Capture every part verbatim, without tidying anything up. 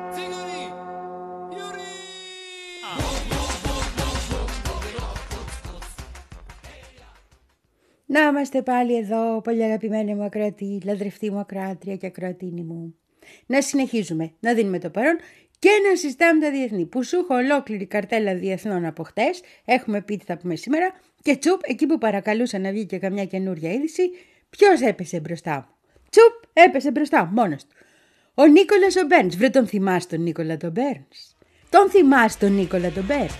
Να είμαστε πάλι εδώ, πολύ αγαπημένη μου ακροατή, λαδρευτή μου ακροάτρια και ακροατίνη μου. Να συνεχίζουμε, να δίνουμε το παρόν και να συζητάμε τα διεθνή. Που σου έχω ολόκληρη καρτέλα διεθνών από χτες, έχουμε πει τι θα πούμε σήμερα και τσουπ, εκεί που παρακαλούσα να βγει και καμιά καινούρια είδηση, ποιος έπεσε μπροστά μου. Τσουπ, έπεσε μπροστά μου, μόνος του. Ο Νίκολας ο Μπέρνς. Βρε, τον θυμάσαι τον Νίκολα τον Μπέρνς? Τον θυμάσαι τον Νίκολα τον Μπέρνς?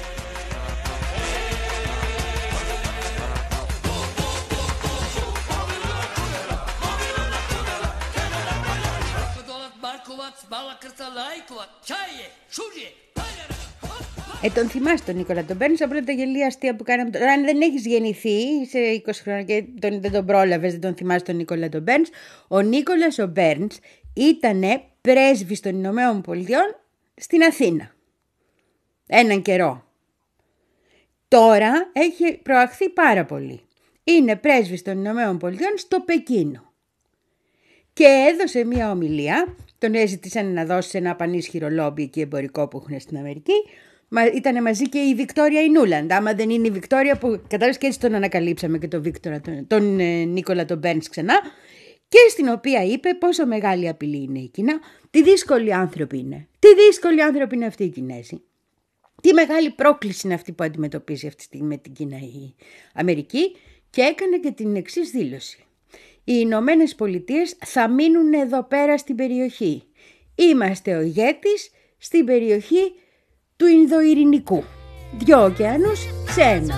Ε, τον θυμάσαι τον Νίκολα τον Μπέρνς από τα γελία αστεία που κάναμε. Τώρα, αν δεν έχεις γεννηθεί σε είκοσι χρόνια και τον, δεν τον πρόλαβες, δεν τον θυμάσαι τον Νίκολα τον Μπέρνς. Ο Νίκολας ο Μπέρνς ήτανε πρέσβης των Ηνωμένων Πολιτειών στην Αθήνα έναν καιρό. Τώρα έχει προαχθεί πάρα πολύ. Είναι πρέσβης των Ηνωμένων Πολιτειών στο Πεκίνο. Και έδωσε μια ομιλία, τον έζητησαν να δώσει ένα πανίσχυρο λόμπι εκεί εμπορικό που έχουν στην Αμερική. Ήτανε μαζί και η Βικτόρια η Νούλαντ. Άμα δεν είναι η Βικτόρια που κατάλαβες, και έτσι τον ανακαλύψαμε και τον, Βίκτορα, τον, τον ε, Νίκολα τον Μπέρνς ξανά. Και στην οποία είπε πόσο μεγάλη απειλή είναι η Κίνα, τι δύσκολοι άνθρωποι είναι. Τι δύσκολοι άνθρωποι είναι αυτοί οι Κινέζοι. Τι μεγάλη πρόκληση είναι αυτή που αντιμετωπίζει αυτή τη στιγμή με την Κίνα η Αμερική. Και έκανε και την εξής δήλωση. Οι Ηνωμένες Πολιτείες θα μείνουν εδώ πέρα στην περιοχή. Είμαστε ο ηγέτης στην περιοχή του Ινδοειρηνικού. Δυο ωκεανούς σε ένα.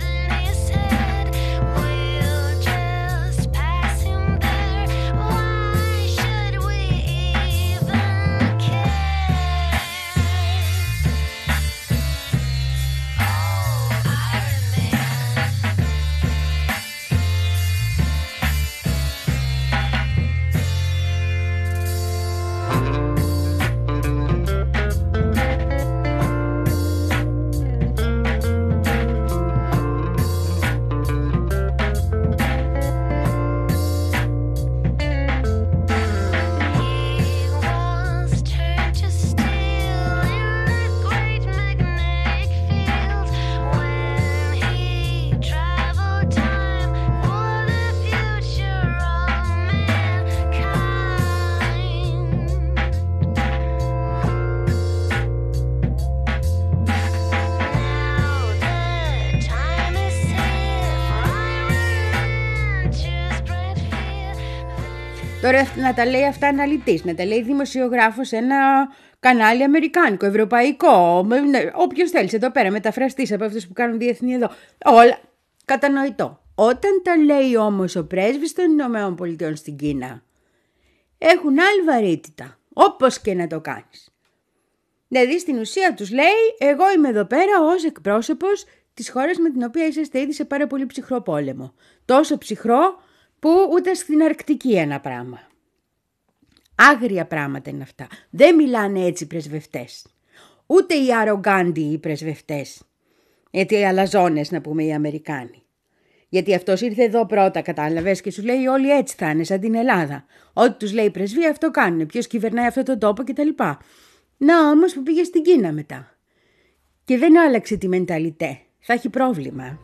Τώρα να τα λέει αυτά αναλυτής, να τα λέει δημοσιογράφος σε ένα κανάλι αμερικάνικο, ευρωπαϊκό, όποιος θέλεις εδώ πέρα, μεταφραστής από αυτούς που κάνουν διεθνή εδώ. Όλα κατανοητό. Όταν τα λέει όμως ο πρέσβης των Ηνωμένων Πολιτειών στην Κίνα, έχουν άλλη βαρύτητα, όπως και να το κάνεις. Δηλαδή στην ουσία τους λέει, εγώ είμαι εδώ πέρα ως εκπρόσωπος της χώρας με την οποία είσαστε ήδη σε πάρα πολύ ψυχρό πόλεμο. Τόσο ψυχρό που ούτε στην Αρκτική ένα πράγμα. Άγρια πράγματα είναι αυτά. Δεν μιλάνε έτσι οι πρεσβευτές. Ούτε οι αρογκάντοι οι πρεσβευτές. Γιατί οι αλαζόνες να πούμε οι Αμερικάνοι. Γιατί αυτός ήρθε εδώ πρώτα, κατάλαβες, και σου λέει όλοι έτσι θα είναι, σαν την Ελλάδα. Ό,τι τους λέει η πρεσβεία αυτό κάνουν. Ποιος κυβερνάει αυτό το τόπο κτλ. Να όμως που πήγε στην Κίνα μετά. Και δεν άλλαξε τη μενταλιτέ. Θα έχει πρόβλημα.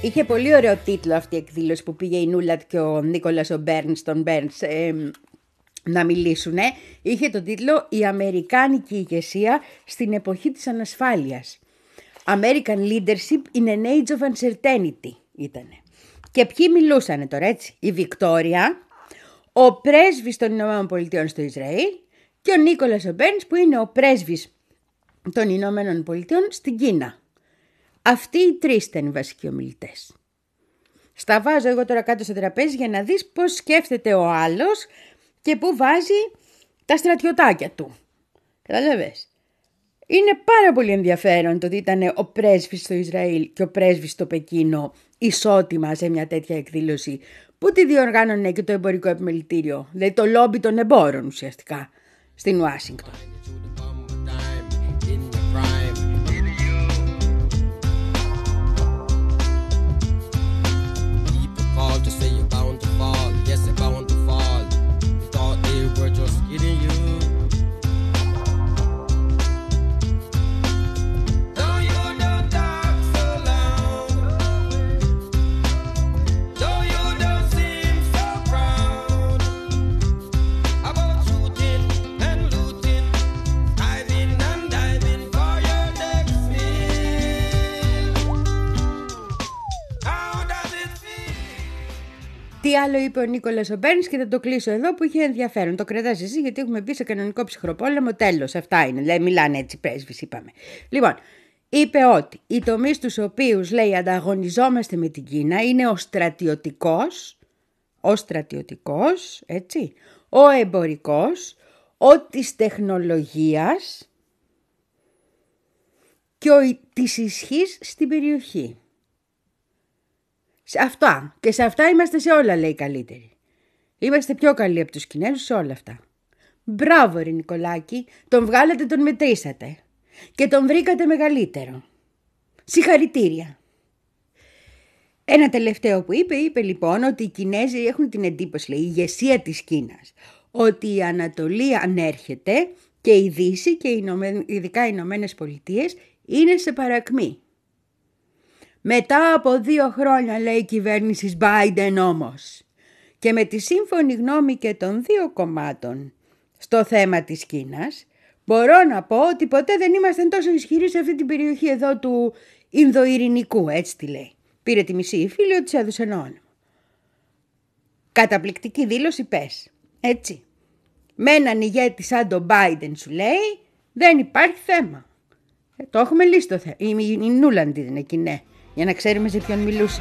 Είχε πολύ ωραίο τίτλο αυτή η εκδήλωση που πήγε η Νούλαντ και ο Νίκολας ο Μπέρνς, τον Μπέρνς, ε, να μιλήσουνε. Είχε τον τίτλο «Η Αμερικάνικη ηγεσία στην εποχή της ανασφάλειας». American Leadership in an Age of Uncertainty ήτανε. Και ποιοι μιλούσανε τώρα, έτσι? Η Βικτόρια, ο πρέσβης των Ηνωμένων Πολιτειών στο Ισραήλ και ο Νίκολας ο Μπέρνς που είναι ο πρέσβης των Ηνωμένων Πολιτειών στην Κίνα. Αυτοί οι τρεις ήταν οι βασικοί ομιλητές. Στα βάζω εγώ τώρα κάτω στο τραπέζι για να δεις πώς σκέφτεται ο άλλος και πού βάζει τα στρατιωτάκια του. Καταλαβες. Είναι πάρα πολύ ενδιαφέρον το ότι ήταν ο πρέσβης στο Ισραήλ και ο πρέσβης στο Πεκίνο ισότιμα σε μια τέτοια εκδήλωση που τη διοργάνωνε και το εμπορικό επιμελητήριο, δηλαδή το λόμπι των εμπόρων ουσιαστικά, στην Ουάσιγκτον. Τι άλλο είπε ο Νίκολας ο Μπέρνς και θα το κλείσω εδώ που είχε ενδιαφέρον. Το κρατάς εσύ γιατί έχουμε μπει σε κανονικό ψυχροπόλεμο. Τέλος, αυτά είναι. Λέει, μιλάνε έτσι πρέσβεις, είπαμε. Λοιπόν, είπε ότι οι τομείς τους οποίους λέει ανταγωνιζόμαστε με την Κίνα είναι ο στρατιωτικός, ο στρατιωτικός, έτσι, ο εμπορικός, ο της τεχνολογίας και ο της ισχύς στην περιοχή. Σε αυτά. Και σε αυτά είμαστε σε όλα, λέει, καλύτεροι. Είμαστε πιο καλοί από τους Κινέζους σε όλα αυτά. Μπράβο, ρε Νικολάκη, τον βγάλατε, τον μετρήσατε. Και τον βρήκατε μεγαλύτερο. Συγχαρητήρια. Ένα τελευταίο που είπε, είπε λοιπόν ότι οι Κινέζοι έχουν την εντύπωση, λέει, η ηγεσία της Κίνας, ότι η Ανατολή ανέρχεται και η Δύση και ειδικά οι Ηνωμένες Πολιτείες είναι σε παρακμή. Μετά από δύο χρόνια, λέει, η κυβέρνηση Biden όμως και με τη σύμφωνη γνώμη και των δύο κομμάτων στο θέμα της Κίνας, μπορώ να πω ότι ποτέ δεν ήμασταν τόσο ισχυροί σε αυτή την περιοχή εδώ του Ινδοειρηνικού, έτσι τη λέει. Πήρε τη μισή η φίλη, της έδωσε ένα όνομα. Καταπληκτική δήλωση πες, έτσι. Με έναν ηγέτη σαν τον Biden σου λέει, δεν υπάρχει θέμα. Ε, το έχουμε λύσει το θέμα. Η, η, η Νούλαντ είναι εκεί, ναι. Για να ξέρουμε σε ποιον μιλούσε.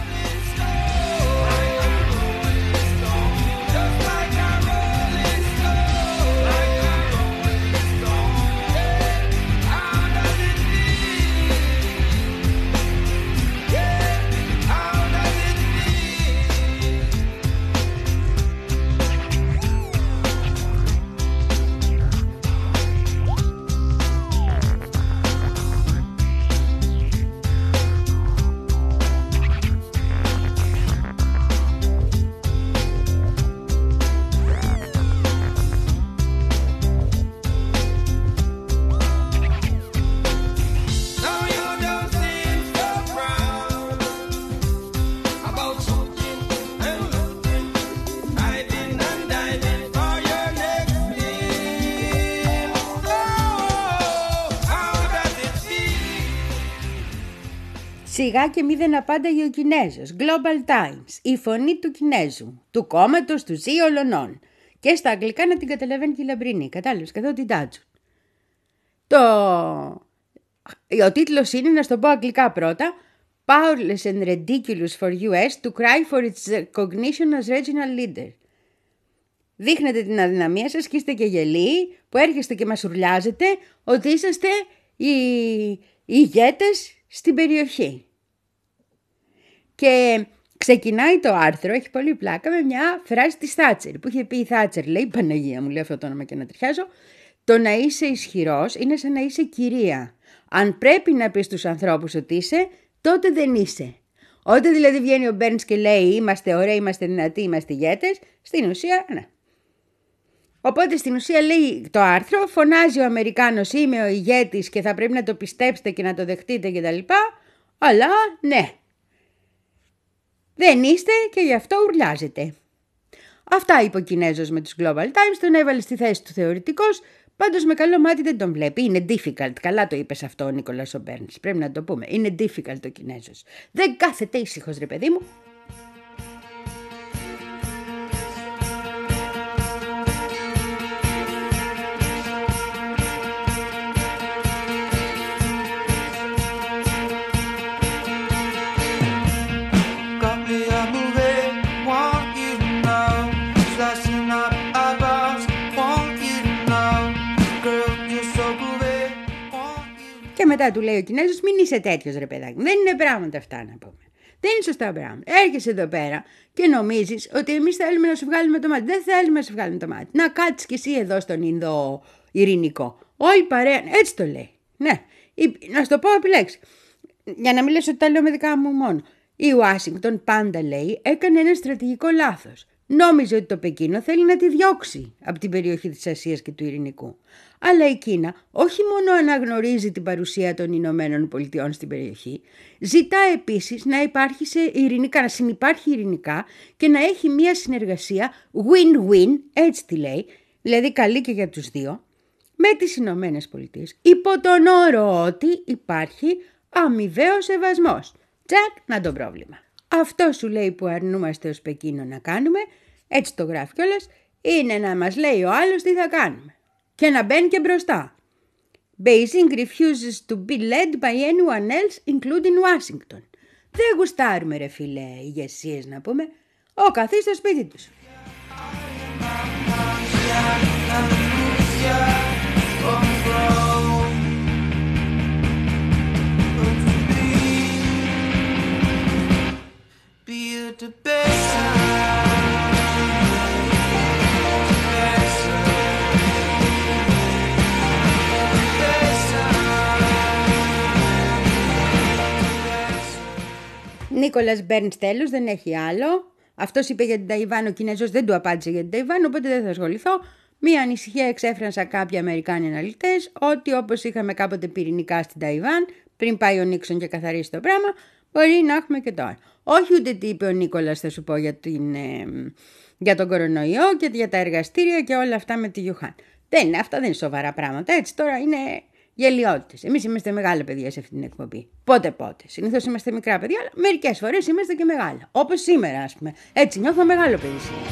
Σιγά και μη δεν απάνταγε ο Κινέζος. Global Times, η φωνή του Κινέζου, του κόμματος του Ζι Ολονών. Και στα αγγλικά να την καταλαβαίνει και η Λαμπρινή. Κατάλαβες, καθόλου την τάτσουν. Το... Ο τίτλος είναι, να στο πω αγγλικά πρώτα, Powerless and ridiculous for γιου ες to cry for its recognition as regional leader. Δείχνετε την αδυναμία σας και είστε και γελοί που έρχεστε και μας ουρλιάζετε ότι είσαστε οι, οι ηγέτες στην περιοχή. Και ξεκινάει το άρθρο, έχει πολύ πλάκα, με μια φράση της Θάτσερ που είχε πει η Θάτσερ, λέει, Παναγία μου, λέει αυτό το όνομα και να τριχιάζω, το να είσαι ισχυρός είναι σαν να είσαι κυρία. Αν πρέπει να πεις στους ανθρώπους ότι είσαι, τότε δεν είσαι. Όταν δηλαδή βγαίνει ο Μπέρνς και λέει είμαστε ωραίοι, είμαστε δυνατοί, είμαστε ηγέτες, στην ουσία, ναι. Οπότε στην ουσία λέει το άρθρο, φωνάζει ο Αμερικάνος είμαι ο ηγέτης και θα πρέπει να το πιστέψετε και να το δεχτείτε κτλ. Αλλά ναι, Δεν είστε και γι' αυτό ουρλιάζετε. Αυτά είπε ο Κινέζος με τους Global Times, τον έβαλε στη θέση του θεωρητικός, πάντως με καλό μάτι δεν τον βλέπει. Είναι difficult, καλά το είπες αυτό ο Νίκολας ο Μπέρνς, πρέπει να το πούμε. Είναι difficult ο Κινέζος. Δεν κάθεται ήσυχος ρε παιδί μου. Και μετά του λέει ο Κινέζος, μην είσαι τέτοιος ρε παιδάκι. Δεν είναι πράγματα αυτά να πούμε. Δεν είναι σωστά πράγματα. Έρχεσαι εδώ πέρα και νομίζεις ότι εμείς θέλουμε να σου βγάλουμε το μάτι. Δεν θέλουμε να σου βγάλουμε το μάτι. Να κάτσεις κι εσύ εδώ στον Ινδο ειρηνικό. Όλη παρέα, έτσι το λέει. Ναι, να σου το πω επιλέξει. Για να μην λες ότι τα λέω με δικά μου μόνο. Η Ουάσιγκτον πάντα λέει έκανε ένα στρατηγικό λάθος. Νόμιζε ότι το Πεκίνο θέλει να τη διώξει από την περιοχή της Ασίας και του Ειρηνικού. Αλλά η Κίνα όχι μόνο αναγνωρίζει την παρουσία των Ηνωμένων Πολιτειών στην περιοχή, ζητά επίσης να υπάρχει σε ειρηνικά, να συνυπάρχει ειρηνικά και να έχει μια συνεργασία win-win, έτσι τη λέει, δηλαδή καλή και για τους δύο, με τις Ηνωμένες Πολιτείες, υπό τον όρο ότι υπάρχει αμοιβαίος σεβασμός. Τσακ, να το πρόβλημα. Αυτό σου λέει που αρνούμαστε ως Πεκίνο να κάνουμε, έτσι το γράφει κιόλας, είναι να μας λέει ο άλλος τι θα κάνουμε. Και να μπαίνει και μπροστά. Beijing refuses to be led by anyone else, including Washington. Δεν γουστάρουμε ρε φίλε ηγεσίες να πούμε, ο καθής στο σπίτι τους. Νίκολας Μπέρνς τέλος, δεν έχει άλλο. Αυτός είπε για την Ταϊβάν, ο Κινέζος δεν του απάντησε για την Ταϊβάν, οπότε δεν θα ασχοληθώ. Μία ανησυχία εξέφρασαν κάποιοι Αμερικάνοι αναλυτές, ότι όπως είχαμε κάποτε πυρηνικά στην Ταϊβάν, πριν πάει ο Νίξον και καθαρίσει το πράγμα, μπορεί να έχουμε και τώρα. Όχι ούτε τι είπε ο Νίκολας, θα σου πω για, την, ε, για τον κορονοϊό και για τα εργαστήρια και όλα αυτά με τη Γιουχάν. Δεν είναι, αυτά δεν είναι σοβαρά πράγματα, έτσι τώρα είναι γελιότητες. Εμείς είμαστε μεγάλα παιδιά σε αυτή την εκπομπή. Πότε πότε. Συνήθως είμαστε μικρά παιδιά, αλλά μερικές φορές είμαστε και μεγάλα. Όπως σήμερα, ας πούμε. Έτσι νιώθω μεγάλο παιδί σήμερα.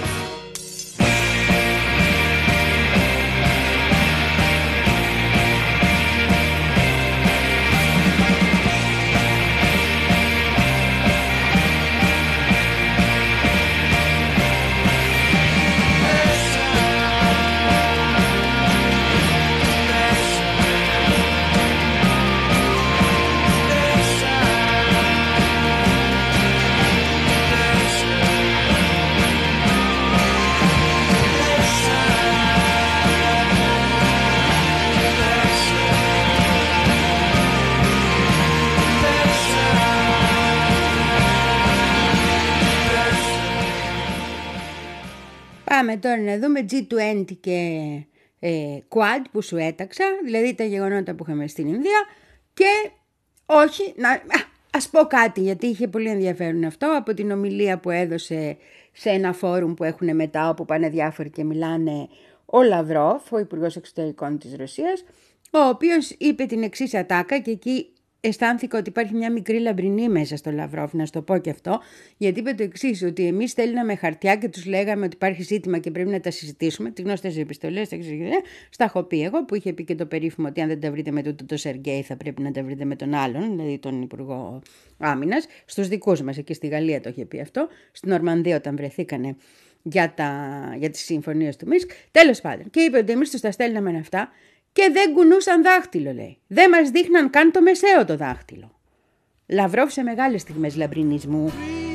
Πάμε τώρα να δούμε τζι είκοσι και ε, Quad που σου έταξα, δηλαδή τα γεγονότα που είχαμε στην Ινδία και όχι, να, α, ας πω κάτι γιατί είχε πολύ ενδιαφέρον αυτό από την ομιλία που έδωσε σε ένα φόρουμ που έχουν μετά όπου πάνε διάφοροι και μιλάνε ο Λαυρόφ, ο Υπουργός Εξωτερικών της Ρωσίας, ο οποίος είπε την εξής ατάκα και εκεί αισθάνθηκα ότι υπάρχει μια μικρή λαμπρινή μέσα στο Λαυρόφ, να σου το πω και αυτό, γιατί είπε το εξής, ότι εμείς στέλναμε χαρτιά και τους λέγαμε ότι υπάρχει ζήτημα και πρέπει να τα συζητήσουμε, τις γνωστές επιστολές, στα έχω πει εγώ, που είχε πει και το περίφημο ότι αν δεν τα βρείτε με τούτο το Σεργέη θα πρέπει να τα βρείτε με τον άλλον, δηλαδή τον Υπουργό Άμυνας, στους δικούς μας, εκεί στη Γαλλία το είχε πει αυτό, στην Ορμανδία όταν βρεθήκανε για, τα, για τις συμφωνίες του Μίνσκ, τέλος πάντων, και είπε ότι εμείς τους τα στέλναμε αυτά, και δεν κουνούσαν δάχτυλο, λέει. Δεν μας δείχναν καν το μεσαίο το δάχτυλο. Λαυρόφ σε μεγάλες στιγμές λαμπρινισμού.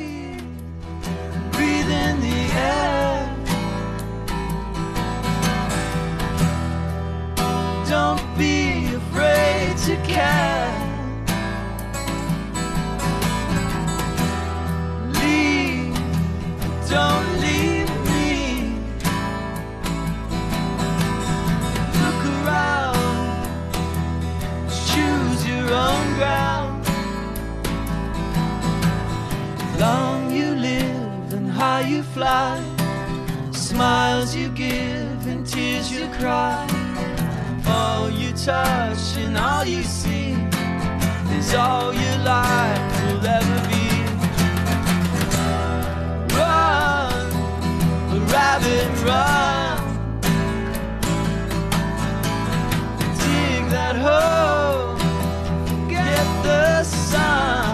Don't be afraid to care. Leave, don't leave me. Look around, choose your own ground. you fly, smiles you give and tears you cry. All you touch and all you see is all your life will ever be. Run, rabbit, run. Dig that hole, get the sun.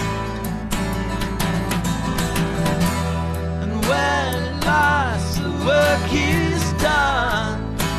And when at last the work is done,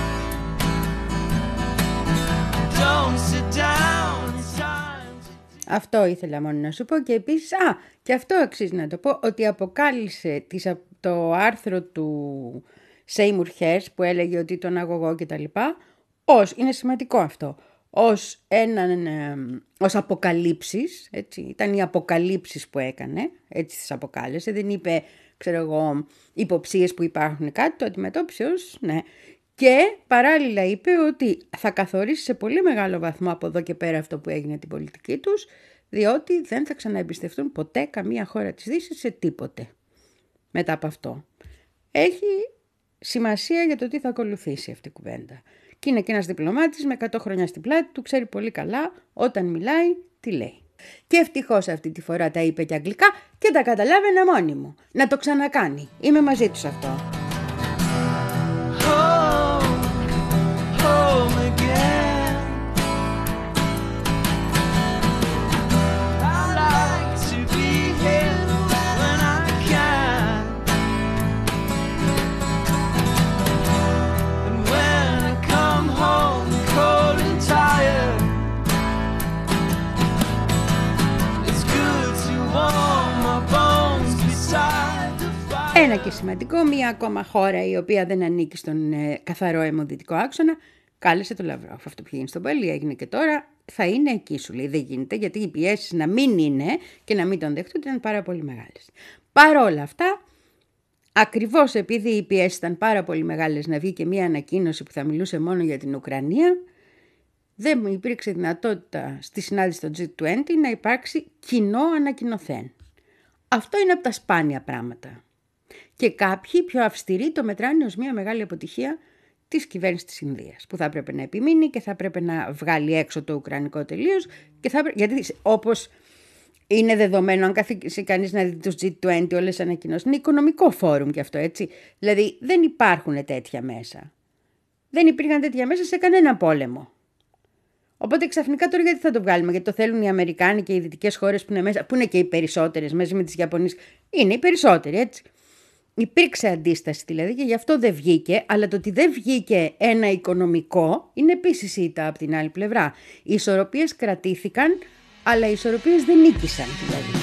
don't sit down. Αυτό ήθελα μόνο να σου πω. Και επίσης, α, και αυτό αξίζει να το πω, ότι αποκάλυψε τις, το άρθρο του Seymour Hersh που έλεγε ότι τον αγωγό και τα λοιπά, ως, είναι σημαντικό αυτό, ως, έναν, ε, ως αποκαλύψεις, έτσι, ήταν οι αποκαλύψεις που έκανε, έτσι τις αποκάλεσε, δεν είπε, ξέρω εγώ, υποψίες που υπάρχουν κάτι, το αντιμετώπισε ως, ναι. Και παράλληλα είπε ότι θα καθορίσει σε πολύ μεγάλο βαθμό από εδώ και πέρα αυτό που έγινε την πολιτική τους, διότι δεν θα ξαναεμπιστευτούν ποτέ καμία χώρα της Δύσης σε τίποτε μετά από αυτό. Έχει σημασία για το τι θα ακολουθήσει αυτή η κουβέντα. Και είναι και ένας διπλωμάτης με εκατό χρόνια στην πλάτη του, ξέρει πολύ καλά όταν μιλάει τι λέει. Και ευτυχώς αυτή τη φορά τα είπε και αγγλικά και τα καταλάβαινε μόνη μου. Να το ξανακάνει. Είμαι μαζί τους αυτό. Ένα και σημαντικό, μία ακόμα χώρα η οποία δεν ανήκει στον ε, καθαρό αιμοδυτικό άξονα, κάλεσε το Λαυρόφ. Αυτό που γίνει στον Παλί έγινε και τώρα, θα είναι εκεί, σου λέει. Δεν γίνεται, γιατί οι πιέσεις να μην είναι και να μην τον δεχτούν ήταν πάρα πολύ μεγάλες. Παρόλα αυτά, ακριβώς επειδή οι πιέσεις ήταν πάρα πολύ μεγάλες να βγει και μία ανακοίνωση που θα μιλούσε μόνο για την Ουκρανία, δεν υπήρξε δυνατότητα στη συνάντηση των τζι είκοσι να υπάρξει κοινό ανακοινωθέν. Αυτό είναι από τα σπάνια πράγματα. Και κάποιοι πιο αυστηροί το μετράνε ως μια μεγάλη αποτυχία της κυβέρνησης της Ινδίας, που θα έπρεπε να επιμείνει και θα έπρεπε να βγάλει έξω το ουκρανικό τελείως. Και θα έπρεπε, γιατί όπως είναι δεδομένο, αν καθίσει κανείς να δει τους τζι είκοσι όλες τις ανακοινώσεις, είναι οικονομικό φόρουμ κι αυτό, έτσι. Δηλαδή δεν υπάρχουν τέτοια μέσα. Δεν υπήρχαν τέτοια μέσα σε κανένα πόλεμο. Οπότε ξαφνικά τώρα γιατί θα το βγάλουμε, γιατί το θέλουν οι Αμερικάνοι και οι δυτικές χώρες που είναι μέσα, που είναι και οι περισσότερες μαζί με τις Ιαπωνίες. Είναι οι περισσότεροι, έτσι. Υπήρξε αντίσταση δηλαδή και γι' αυτό δεν βγήκε, αλλά το ότι δεν βγήκε ένα οικονομικό είναι επίσης ήττα από την άλλη πλευρά. Οι ισορροπίες κρατήθηκαν, αλλά οι ισορροπίες δεν νίκησαν δηλαδή.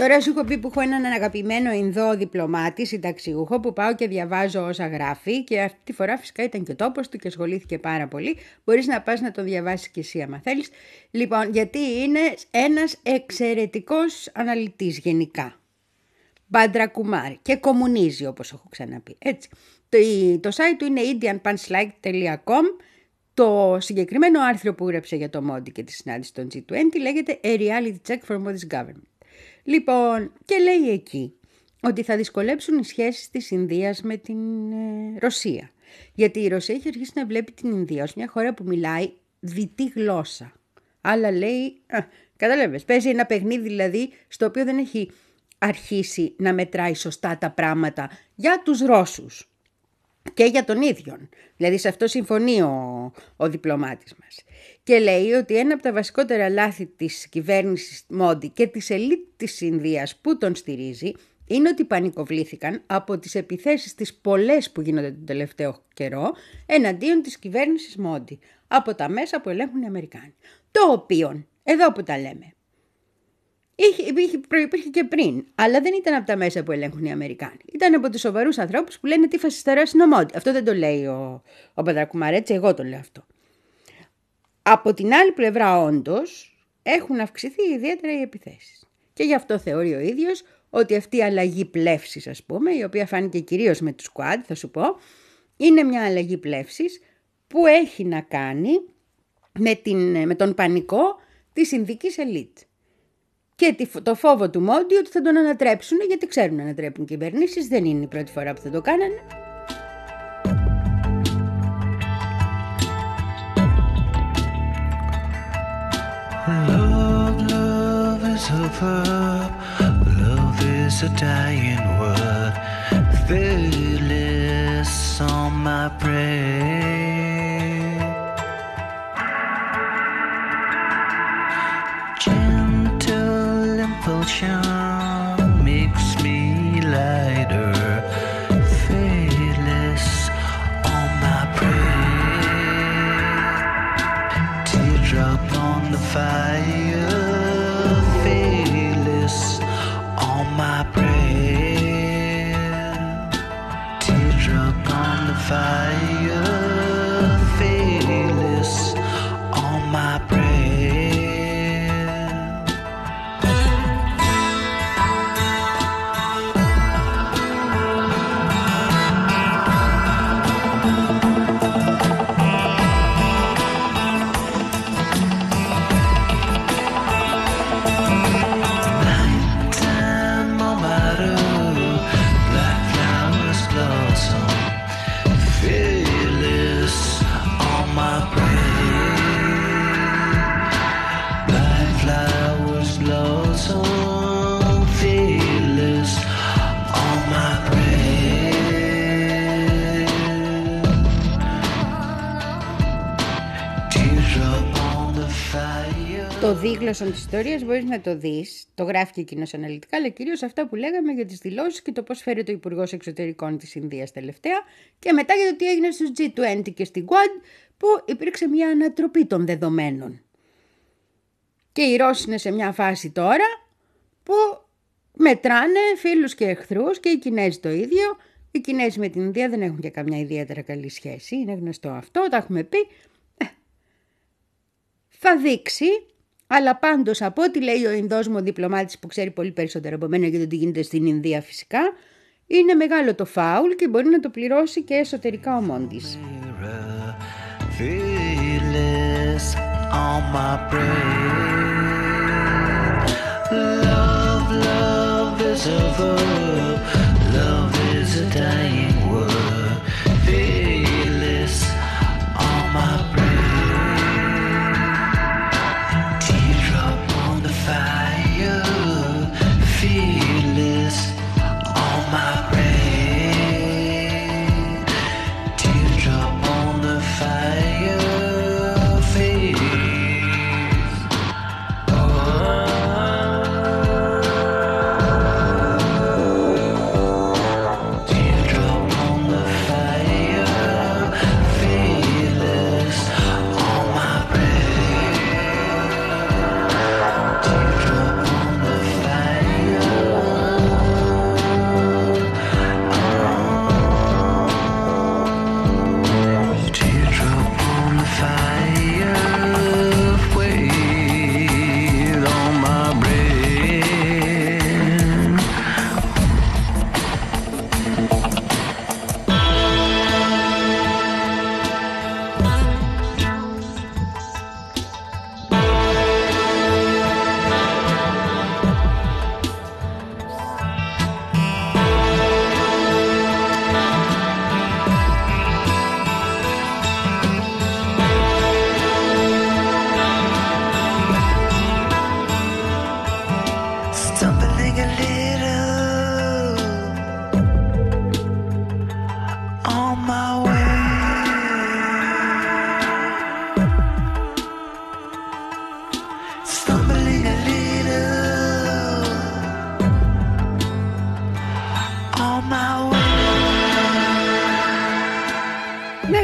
Τώρα σου έχω πει που έχω έναν αγαπημένο Ινδό διπλωμάτη, συνταξιούχο, που πάω και διαβάζω όσα γράφει και αυτή τη φορά φυσικά ήταν και ο τόπος του και ασχολήθηκε πάρα πολύ. Μπορείς να πας να τον διαβάσεις και εσύ άμα θέλεις. Λοιπόν, γιατί είναι ένας εξαιρετικός αναλυτής γενικά. Μπαντρακουμάρι και κομμουνίζει όπως έχω ξαναπεί. Έτσι. Το, το site του είναι indian punchline τελεία com. Το συγκεκριμένο άρθρο που γράψε για το Μόντι και τη συνάντηση των τζι είκοσι λέγεται A Reality Check for Modi's Government. Λοιπόν, και λέει εκεί ότι θα δυσκολέψουν οι σχέσεις της Ινδίας με την ε, Ρωσία. Γιατί η Ρωσία έχει αρχίσει να βλέπει την Ινδία ως μια χώρα που μιλάει δυτή γλώσσα. Άλλα λέει, α, καταλαβαίνεις, παίζει ένα παιχνίδι δηλαδή στο οποίο δεν έχει αρχίσει να μετράει σωστά τα πράγματα για τους Ρώσους. Και για τον ίδιον. Δηλαδή σε αυτό συμφωνεί ο, ο διπλωμάτης μας. Και λέει ότι ένα από τα βασικότερα λάθη της κυβέρνησης Μόντι και της ελίτ της Ινδίας που τον στηρίζει είναι ότι πανικοβλήθηκαν από τις επιθέσεις τις πολλές που γίνονται τον τελευταίο καιρό εναντίον της κυβέρνησης Μόντι από τα μέσα που ελέγχουν οι Αμερικάνοι. Το οποίο, εδώ που τα λέμε, Είχε, είχε, προϋπήρχε και πριν, αλλά δεν ήταν από τα μέσα που ελέγχουν οι Αμερικάνοι. Ήταν από τους σοβαρούς ανθρώπους που λένε τι φασιστερός είναι ο Μόντι. Αυτό δεν το λέει ο, ο Μπαντρακουμάρη, έτσι εγώ το λέω αυτό. Από την άλλη πλευρά όντως έχουν αυξηθεί ιδιαίτερα οι επιθέσεις. Και γι' αυτό θεωρεί ο ίδιος ότι αυτή η αλλαγή πλεύσης, ας πούμε, η οποία φάνηκε κυρίως με τους Quad, θα σου πω, είναι μια αλλαγή πλεύσης που έχει να κάνει με, την, με τον πανικό της Ινδικής ελίτ. Και το φόβο του Μόντι ότι θα τον ανατρέψουν, γιατί ξέρουν να ανατρέπουν κυβερνήσεις, δεν είναι η πρώτη φορά που θα το κάνανε. Love, love is a verb, love is a dying word, fearless on my brain. Gentle impulsion makes me lighter, fearless on my brain. Teardrop on the fire, fearless on my brain. Teardrop on the fire, fearless on my brain. Το δίγλωσσον της ιστορίας μπορείς να το δεις, το γράφει και εκείνος αναλυτικά, αλλά κυρίως αυτά που λέγαμε για τις δηλώσεις και το πώς φέρεται ο Υπουργός Εξωτερικών της Ινδίας τελευταία και μετά για το τι έγινε στους τζι είκοσι και στην Quad που υπήρξε μια ανατροπή των δεδομένων. Και οι Ρώσοι είναι σε μια φάση τώρα που μετράνε φίλους και εχθρούς και οι Κινέζοι το ίδιο. Οι Κινέζοι με την Ινδία δεν έχουν και καμιά ιδιαίτερα καλή σχέση, είναι γνωστό αυτό, το έχουμε πει. Ε, θα δείξει. Αλλά πάντως από ό,τι λέει ο Ινδός μου ο διπλωμάτης που ξέρει πολύ περισσότερο από μένα για το τι γίνεται στην Ινδία φυσικά, είναι μεγάλο το φάουλ και μπορεί να το πληρώσει και εσωτερικά ο Μόντις. Love, love is a verb, love is a dying word, fearless on my brain. Fire, fearless on my brain. Teardrop on the fire, fearless. Oh.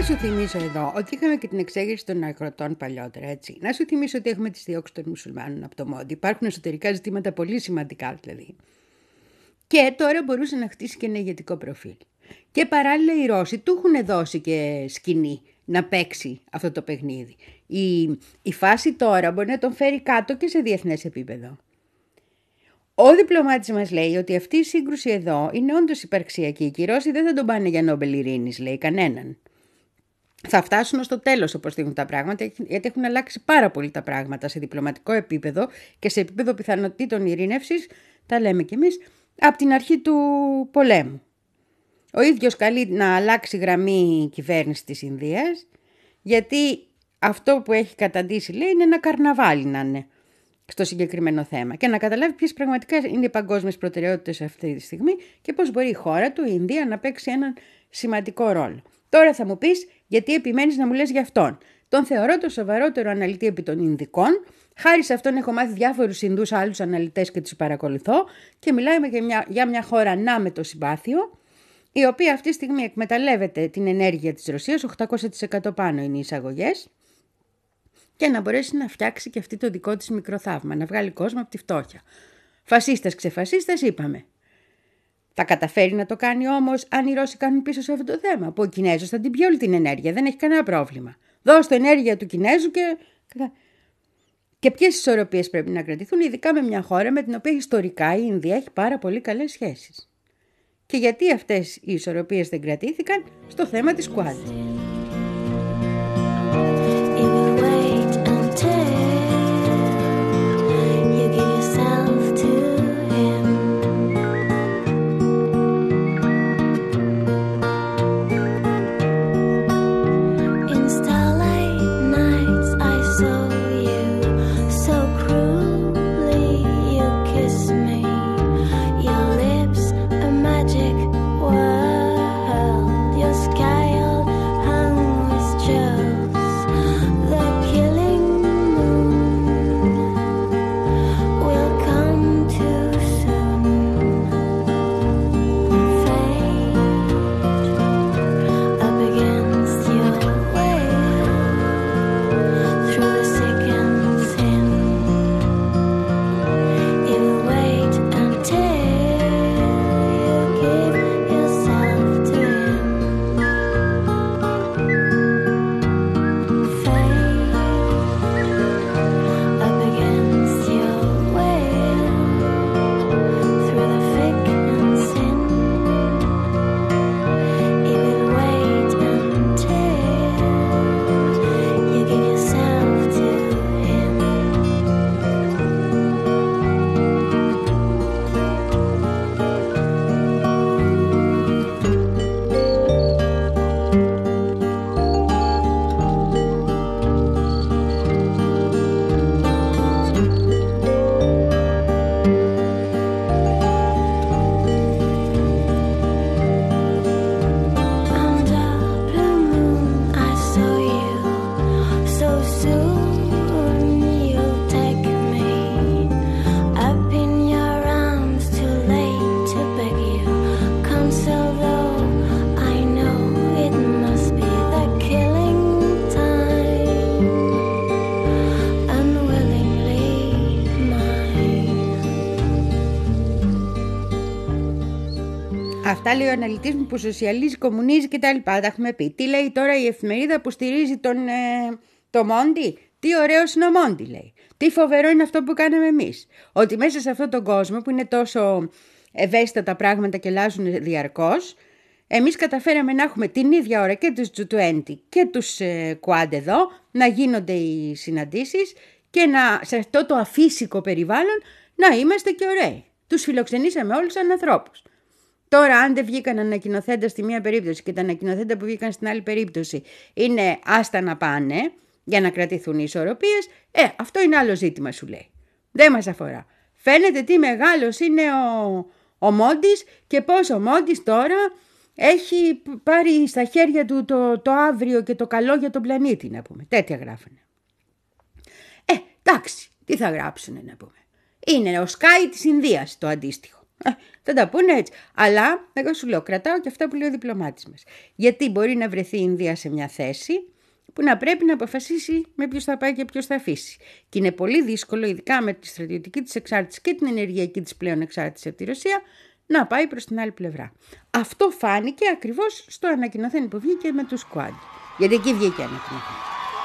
Να σου θυμίσω εδώ ότι είχαμε και την εξέγερση των αγροτών παλιότερα, έτσι. Να σου θυμίσω ότι έχουμε τις διώξεις των μουσουλμάνων από το Μόντι. Υπάρχουν εσωτερικά ζητήματα πολύ σημαντικά δηλαδή. Και τώρα μπορούσε να χτίσει και ένα ηγετικό προφίλ. Και παράλληλα οι Ρώσοι του έχουν δώσει και σκηνή να παίξει αυτό το παιχνίδι. Η, η φάση τώρα μπορεί να τον φέρει κάτω και σε διεθνές επίπεδο. Ο διπλωμάτης μας λέει ότι αυτή η σύγκρουση εδώ είναι όντως υπαρξιακή και οι Ρώσοι δεν θα τον πάνε για Νόμπελ Ειρήνης, λέει κανέναν. Θα φτάσουν στο τέλος όπως δείχνουν τα πράγματα, γιατί έχουν αλλάξει πάρα πολύ τα πράγματα σε διπλωματικό επίπεδο και σε επίπεδο πιθανότητων ειρήνευσης, τα λέμε κι εμείς, από την αρχή του πολέμου. Ο ίδιος καλεί να αλλάξει γραμμή η κυβέρνηση της Ινδίας, γιατί αυτό που έχει καταντήσει, λέει, είναι ένα καρναβάλι να είναι στο συγκεκριμένο θέμα και να καταλάβει ποιες πραγματικά είναι οι παγκόσμιες προτεραιότητες αυτή τη στιγμή και πώς μπορεί η χώρα του, η Ινδία, να παίξει έναν σημαντικό ρόλο. Τώρα θα μου πεις γιατί επιμένεις να μου λες για αυτόν. Τον θεωρώ το σοβαρότερο αναλυτή επί των Ινδικών. Χάρη σε αυτόν έχω μάθει διάφορους Ινδούς άλλους αναλυτές και τους παρακολουθώ και μιλάμε για μια, για μια χώρα να με το συμπάθειο, η οποία αυτή τη στιγμή εκμεταλλεύεται την ενέργεια της Ρωσίας, οκτακόσια τοις εκατό πάνω είναι οι εισαγωγές, και να μπορέσει να φτιάξει και αυτή το δικό της μικρό θαύμα, να βγάλει κόσμο από τη φτώχεια. Φασίστας ξεφασίστας είπαμε. Θα καταφέρει να το κάνει όμως αν οι Ρώσοι κάνουν πίσω σε αυτό το θέμα, που ο Κινέζος θα την πιει όλη την ενέργεια, δεν έχει κανένα πρόβλημα. Δώσ' το ενέργεια του Κινέζου και... Και ποιες ισορροπίες πρέπει να κρατηθούν, ειδικά με μια χώρα με την οποία ιστορικά η Ινδία έχει πάρα πολύ καλές σχέσεις. Και γιατί αυτές οι ισορροπίες δεν κρατήθηκαν στο θέμα της Quad. Αυτά λέει ο αναλυτής μου που σοσιαλίζει, κομμουνίζει κτλ. Τα έχουμε πει. Τι λέει τώρα η εφημερίδα που στηρίζει τον, ε, το Μόντι? Τι ωραίος είναι ο Μόντι, λέει. Τι φοβερό είναι αυτό που κάναμε εμείς. Ότι μέσα σε αυτόν τον κόσμο που είναι τόσο ευαίσθητα τα πράγματα και αλλάζουν διαρκώς, εμείς καταφέραμε να έχουμε την ίδια ώρα και τους τζι είκοσι και τους ε, Quad εδώ, να γίνονται οι συναντήσεις και να, σε αυτό το αφύσικο περιβάλλον να είμαστε και ωραίοι. Τους φιλοξενήσαμε όλους σαν ανθρώπους. Τώρα, αν δεν βγήκαν ανακοινοθέντα στη μία περίπτωση και τα ανακοινοθέντα που βγήκαν στην άλλη περίπτωση είναι άστα να πάνε για να κρατηθούν οι ισορροπίες, ε, αυτό είναι άλλο ζήτημα, σου λέει. Δεν μας αφορά. Φαίνεται τι μεγάλος είναι ο, ο Μόντις και πώς ο Μόντις τώρα έχει πάρει στα χέρια του το, το αύριο και το καλό για τον πλανήτη, να πούμε. Τέτοια γράφανε. Ε, εντάξει, τι θα γράψουνε, να πούμε. Είναι ο Sky της Ινδίας το αντίστοιχο. Ε, θα τα πούνε έτσι. Αλλά εγώ σου λέω, κρατάω και αυτά που λέει ο διπλωμάτης μας. Γιατί μπορεί να βρεθεί η Ινδία σε μια θέση που να πρέπει να αποφασίσει με ποιος θα πάει και ποιος θα αφήσει. Και είναι πολύ δύσκολο, ειδικά με τη στρατιωτική της εξάρτηση και την ενεργειακή της πλέον εξάρτηση από τη Ρωσία, να πάει προς την άλλη πλευρά. Αυτό φάνηκε ακριβώς στο ανακοινωθέν που βγήκε με τους Quad. Γιατί εκεί βγήκε ανακοινωθέν.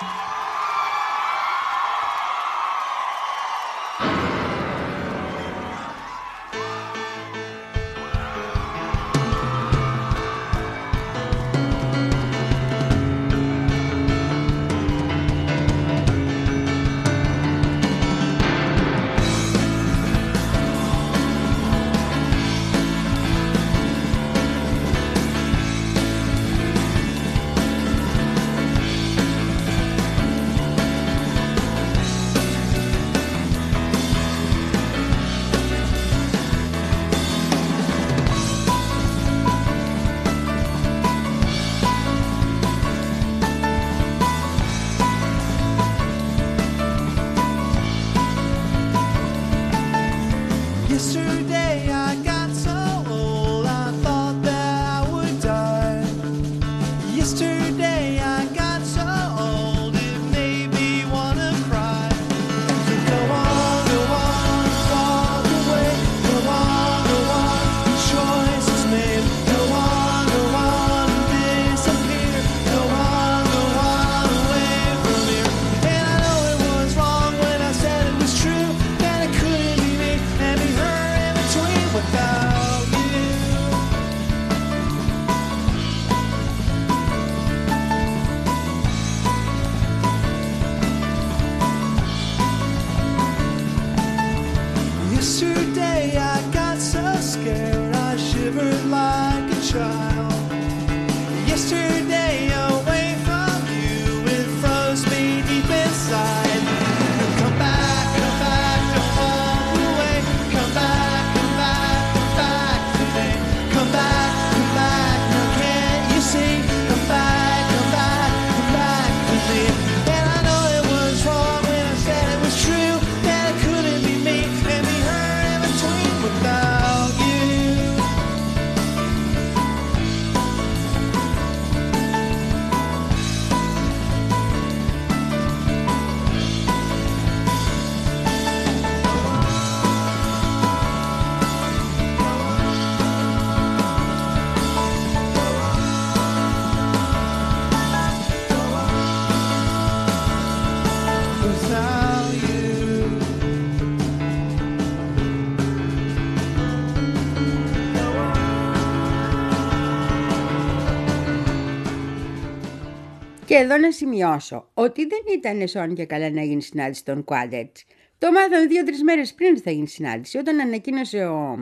Και εδώ να σημειώσω ότι δεν ήταν σόν και καλά να γίνει συνάντηση των Quad έτσι. Το μάθαμε δύο-τρεις μέρες πριν ότι θα γίνει συνάντηση, όταν ανακοίνωσε ο,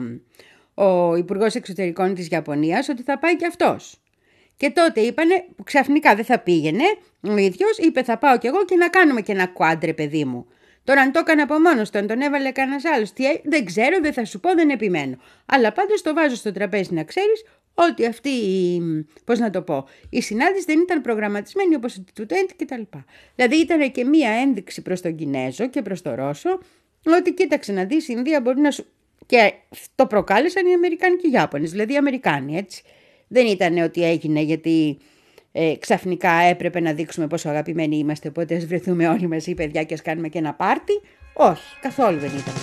ο Υπουργός Εξωτερικών της Ιαπωνίας ότι θα πάει και αυτός. Και τότε είπανε, που ξαφνικά δεν θα πήγαινε, ο ίδιος είπε θα πάω κι εγώ και να κάνουμε και ένα Quad, ρε παιδί μου. Τώρα αν το έκανε από μόνος του, αν τον έβαλε κανένας άλλος, τι, δεν ξέρω, δεν θα σου πω, δεν επιμένω. Αλλά πάντως το βάζω στο τραπέζι να ξέρεις ότι αυτή, πώς να το πω, η συνάντηση δεν ήταν προγραμματισμένη όπως η του είκοσι κτλ. Δηλαδή ήταν και μία ένδειξη προς τον Κινέζο και προς τον Ρώσο ότι κοίταξε να δεις, η Ινδία μπορεί να σου... Και το προκάλεσαν οι Αμερικάνοι και οι Ιάπωνες, δηλαδή οι Αμερικάνοι, έτσι. Δεν ήταν ότι έγινε γιατί ε, ξαφνικά έπρεπε να δείξουμε πόσο αγαπημένοι είμαστε, οπότε ας βρεθούμε όλοι μαζί παιδιά και ας κάνουμε και ένα πάρτι. Όχι, καθόλου δεν ήταν.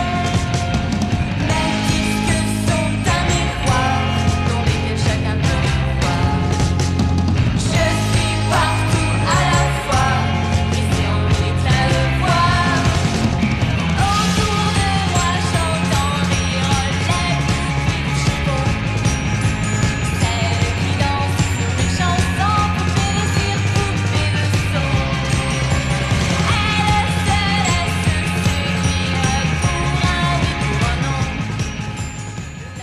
Chacun peut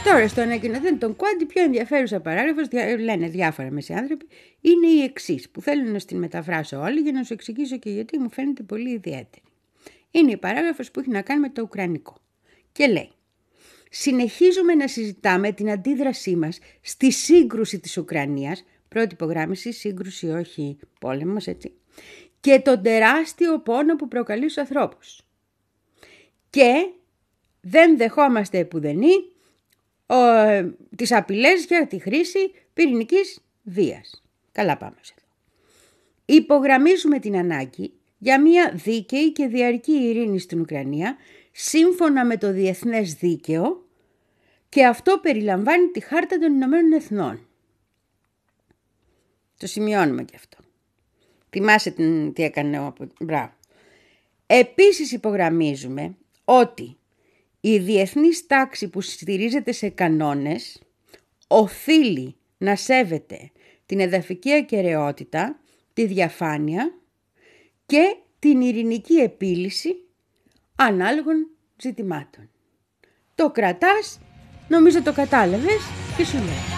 Τώρα, στο ανακοινωθέν των Quad, η πιο ενδιαφέρουσα παράγραφος, λένε διάφορα μεσιάνθρωποι, είναι η εξής, που θέλω να την μεταφράσω όλη για να σου εξηγήσω και γιατί μου φαίνεται πολύ ιδιαίτερη. Είναι η παράγραφος που έχει να κάνει με το ουκρανικό. Και λέει: συνεχίζουμε να συζητάμε την αντίδρασή μας στη σύγκρουση της Ουκρανίας, πρώτη υπογράμμιση, σύγκρουση όχι πόλεμος, έτσι, και τον τεράστιο πόνο που προκαλεί στους ανθρώπους. Και δεν δεχόμαστε επουδενή ο, τις απειλές για τη χρήση πυρηνικής βίας. Καλά πάμε σε εδώ. Υπογραμμίζουμε την ανάγκη για μια δίκαιη και διαρκή ειρήνη στην Ουκρανία σύμφωνα με το διεθνές δίκαιο και αυτό περιλαμβάνει τη Χάρτα των Ηνωμένων Εθνών. Το σημειώνουμε και αυτό. Θυμάσαι τι έκανε ο... Μπράβο. Επίσης υπογραμμίζουμε ότι η διεθνής τάξη που στηρίζεται σε κανόνες οφείλει να σέβεται την εδαφική ακεραιότητα, τη διαφάνεια και την ειρηνική επίλυση ανάλογων ζητημάτων. Το κρατάς, νομίζω το κατάλαβες και σου λέω.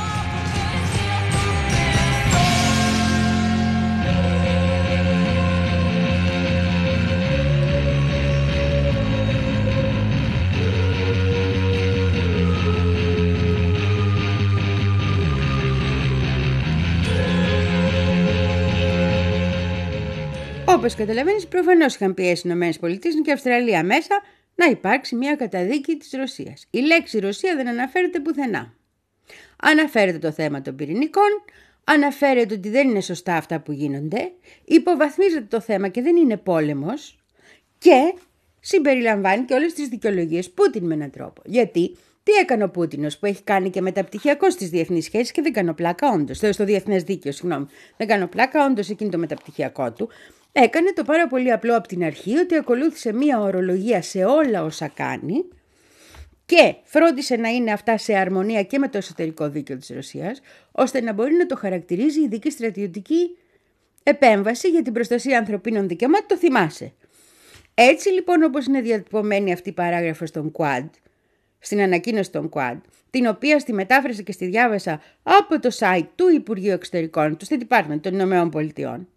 Όπως καταλαβαίνεις, προφανώς είχαν πιέσει οι ΗΠΑ και η Αυστραλία μέσα να υπάρξει μια καταδίκη της Ρωσίας. Η λέξη Ρωσία δεν αναφέρεται πουθενά. Αναφέρεται το θέμα των πυρηνικών, αναφέρεται ότι δεν είναι σωστά αυτά που γίνονται, υποβαθμίζεται το θέμα και δεν είναι πόλεμος και συμπεριλαμβάνει και όλες τις δικαιολογίες Πούτιν με έναν τρόπο. Γιατί τι έκανε ο Πούτινος που έχει κάνει και μεταπτυχιακό στις διεθνείς σχέσεις και δεν κάνω πλάκα όντως, στο διεθνές δίκαιο, συγγνώμη, δεν κάνω πλάκα όντως εκείνο το μεταπτυχιακό του. Έκανε το πάρα πολύ απλό από την αρχή ότι ακολούθησε μία ορολογία σε όλα όσα κάνει και φρόντισε να είναι αυτά σε αρμονία και με το εσωτερικό δίκαιο της Ρωσίας, ώστε να μπορεί να το χαρακτηρίζει ειδική στρατιωτική επέμβαση για την προστασία ανθρωπίνων δικαιωμάτων, το θυμάσαι. Έτσι λοιπόν όπως είναι διατυπωμένη αυτή η παράγραφος των Quad, στην ανακοίνωση των Quad, την οποία στη μετάφραση και στη διάβασα από το site του Υπουργείου Εξωτερικών, του State Department των Ηνωμένων Πολιτειών,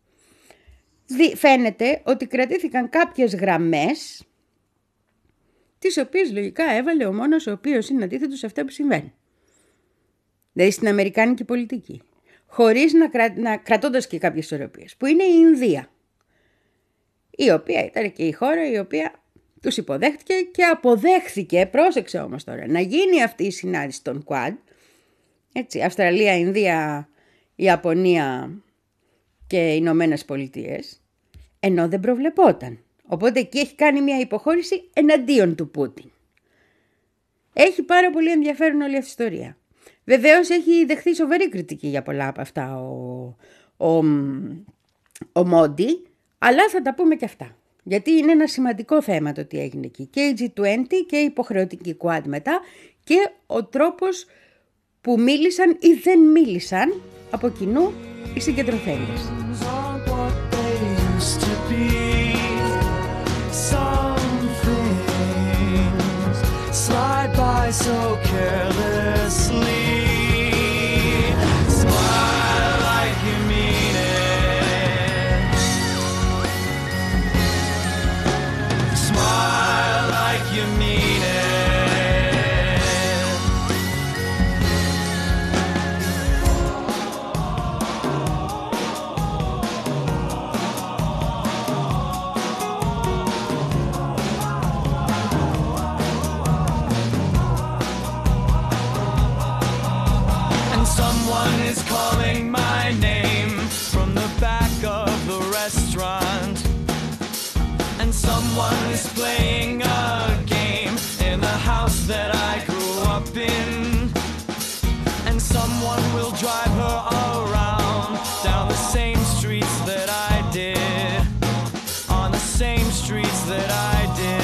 φαίνεται ότι κρατήθηκαν κάποιες γραμμές τις οποίες λογικά έβαλε ο μόνος ο οποίος είναι αντίθετος σε αυτά που συμβαίνει. Δηλαδή στην αμερικάνικη πολιτική. Χωρίς να, κρα... να κρατώντας και κάποιες ισορροπίες. Που είναι η Ινδία. Η οποία ήταν και η χώρα η οποία τους υποδέχτηκε και αποδέχθηκε, πρόσεξε όμως τώρα, να γίνει αυτή η συνάντηση των Quad. Έτσι, Αυστραλία, Ινδία, Ιαπωνία και οι Ηνωμένες Πολιτείες, ενώ δεν προβλεπόταν. Οπότε εκεί έχει κάνει μια υποχώρηση εναντίον του Πούτιν. Έχει πάρα πολύ ενδιαφέρον όλη αυτή η ιστορία. Βεβαίως έχει δεχθεί σοβαρή κριτική για πολλά από αυτά ο, ο, ο Μόντι, αλλά θα τα πούμε και αυτά. Γιατί είναι ένα σημαντικό θέμα το τι έγινε εκεί. Και η τζι είκοσι και η υποχρεωτική Quad μετά και ο τρόπος που μίλησαν ή δεν μίλησαν από κοινού οι συγκεντρωθέντες. So carelessly, smile like you mean it, smile like you mean it. Someone is calling my name from the back of the restaurant, and someone is playing a game in the house that I grew up in, and someone will drive her around down the same streets that I did, on the same streets that I did.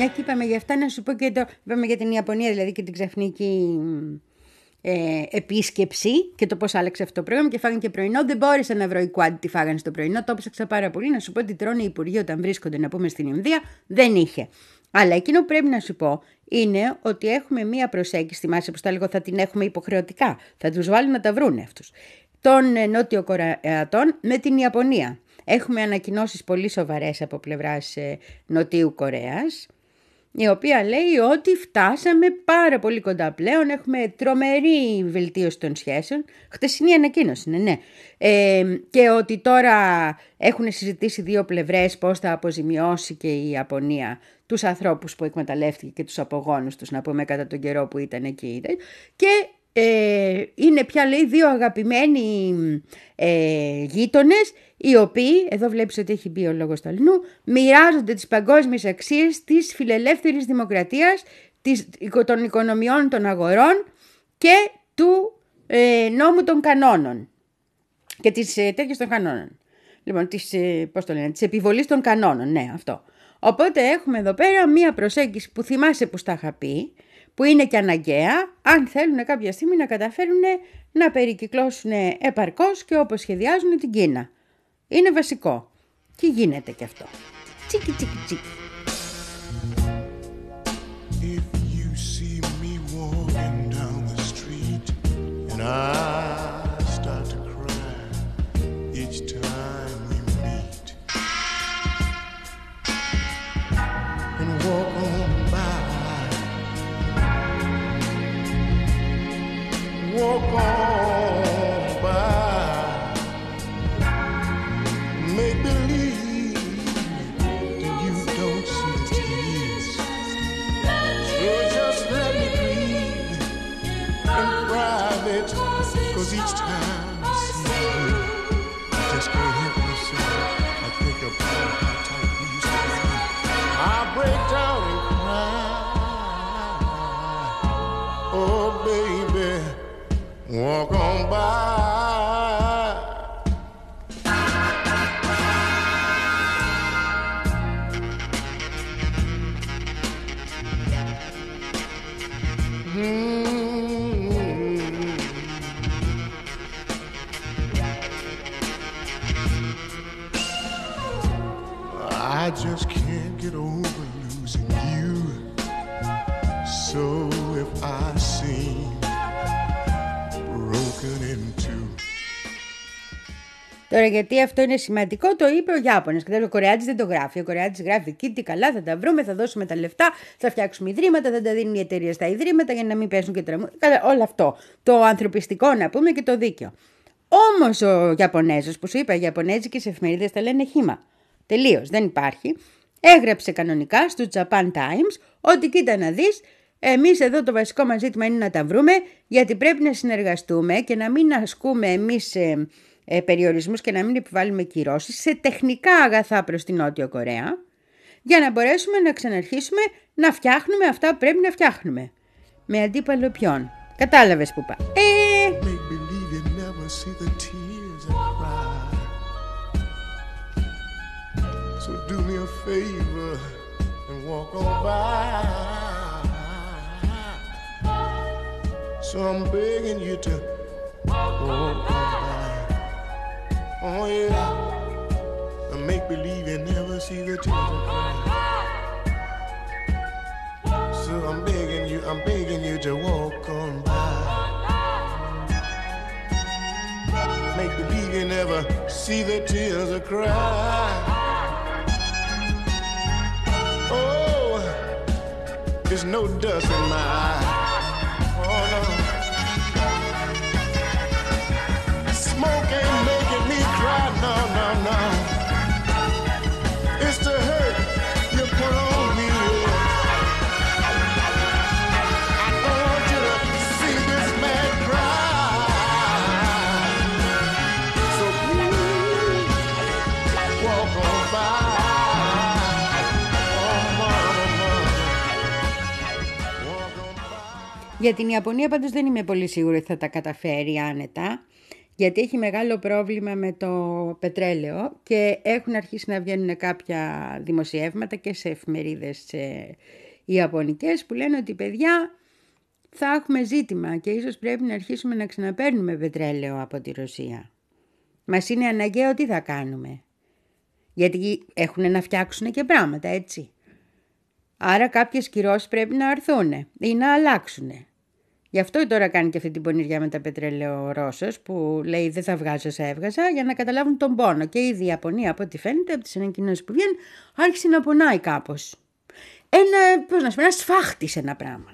Μια και είπαμε για αυτά, να σου πω και το. Είπαμε για την Ιαπωνία, δηλαδή και την ξαφνική ε, επίσκεψη και το πώς άλλαξε αυτό το πρόγραμμα και φάγανε και πρωινό. Δεν μπόρεσα να βρω η Quad τι φάγανε στο πρωινό. Το έψαξα πάρα πολύ. Να σου πω ότι τρώνε οι υπουργοί όταν βρίσκονται, να πούμε, στην Ινδία. Δεν είχε. Αλλά εκείνο που πρέπει να σου πω είναι ότι έχουμε μία προσέγγιση. Θυμάσαι που τα λέγω, θα την έχουμε υποχρεωτικά. Θα τους βάλουν να τα βρούνε αυτούς. Των Νότιο Κορεατών με την Ιαπωνία. Έχουμε ανακοινώσεις πολύ σοβαρές από πλευράς ε, Νοτιού Κορέας, η οποία λέει ότι φτάσαμε πάρα πολύ κοντά πλέον, έχουμε τρομερή βελτίωση των σχέσεων. Χτεσινή ανακοίνωση είναι, ναι. Ε, και ότι τώρα έχουν συζητήσει δύο πλευρές πώς θα αποζημιώσει και η Ιαπωνία τους ανθρώπους που εκμεταλλεύτηκε και τους απογόνους τους, να πούμε, κατά τον καιρό που ήταν εκεί. Και ε, είναι πια, λέει, δύο αγαπημένοι ε, γείτονες, οι οποίοι, εδώ βλέπεις ότι έχει μπει ο λόγος του αλληνού, μοιράζονται τις παγκόσμιες αξίες της φιλελεύθερης δημοκρατίας, της, των οικονομιών των αγορών και του ε, νόμου των κανόνων και της ε, τέτοιες των κανόνων. Λοιπόν, της, ε, πώς το λένε, της επιβολής των κανόνων, ναι, αυτό. Οπότε έχουμε εδώ πέρα μία προσέγγιση που θυμάσαι που στα είχα πει, που είναι και αναγκαία, αν θέλουν κάποια στιγμή να καταφέρουν να περικυκλώσουν επαρκώς και όπως σχεδιάζουν την Κίνα. Είναι βασικό. Και γίνεται και αυτό. Τσίκι τσίκι τσίκι. If you see me walking down the street and I start to cry each time we meet and walk on by, walk on by, make believe that you don't see the tears. So just let me breathe in private, cause each time I see you, I just can't help myself. I think about how tight we used to be. I break down and cry. Oh baby, walk on by. I just can't get over losing you. So if I seem broken in two. Τώρα, γιατί αυτό είναι σημαντικό, το είπε ο Ιάπωνας. Και ο Κορεάτης δεν το γράφει. Ο Κορεάτης γράφει εκεί, τι καλά, θα τα βρούμε, θα δώσουμε τα λεφτά, θα φτιάξουμε ιδρύματα, θα τα δίνουν οι εταιρείες στα ιδρύματα για να μην πέσουν και τραμμούν. Όλο αυτό. Το ανθρωπιστικό, να πούμε, και το δίκαιο. Όμως ο Ιαπωνέζος, που σου είπα, οι Ιαπωνέζικες εφημερίδες τα λένε χύμα. Τελείως, δεν υπάρχει. Έγραψε κανονικά στο Japan Times ότι κοίτα να δεις, εμείς εδώ το βασικό μας ζήτημα είναι να τα βρούμε, γιατί πρέπει να συνεργαστούμε και να μην ασκούμε εμείς ε, ε, περιορισμούς και να μην επιβάλλουμε κυρώσεις σε τεχνικά αγαθά προς την Νότιο Κορέα, για να μπορέσουμε να ξαναρχίσουμε να φτιάχνουμε αυτά που πρέπει να φτιάχνουμε. Με αντίπαλο ποιον? Κατάλαβες που πάει. Ε... So do me a favor and walk on by. So I'm begging you to walk on by. Oh yeah, and make believe you never see the tears I cry. So I'm begging you, I'm begging you to walk on by. Make believe you never see the tears I cry. Oh, there's no dust in my eye. Oh no, smoke ain't making me cry. No, no, no. It's the hurt you put on me. I don't want you to see this man cry. So please walk on by. Για την Ιαπωνία πάντως δεν είμαι πολύ σίγουρη ότι θα τα καταφέρει άνετα, γιατί έχει μεγάλο πρόβλημα με το πετρέλαιο και έχουν αρχίσει να βγαίνουν κάποια δημοσιεύματα και σε εφημερίδες ε, ιαπωνικές που λένε ότι παιδιά θα έχουμε ζήτημα και ίσως πρέπει να αρχίσουμε να ξαναπαίρνουμε πετρέλαιο από τη Ρωσία. Μας είναι αναγκαίο, τι θα κάνουμε? Γιατί έχουν να φτιάξουν και πράγματα, έτσι. Άρα κάποιες κυρώσεις πρέπει να αρθούν ή να αλλάξουν. Γι' αυτό τώρα κάνει και αυτή την πονηριά με τα πετρέλαιο ο Ρώσος που λέει δεν θα βγάζω όσα έβγαζα, για να καταλάβουν τον πόνο. Και ήδη η Ιαπωνία, από ό,τι φαίνεται από τις ανακοινώσεις που βγαίνουν, άρχισε να πονάει κάπως. Ένα, πώς να σου πω, ένα σφάχτης ένα πράγμα.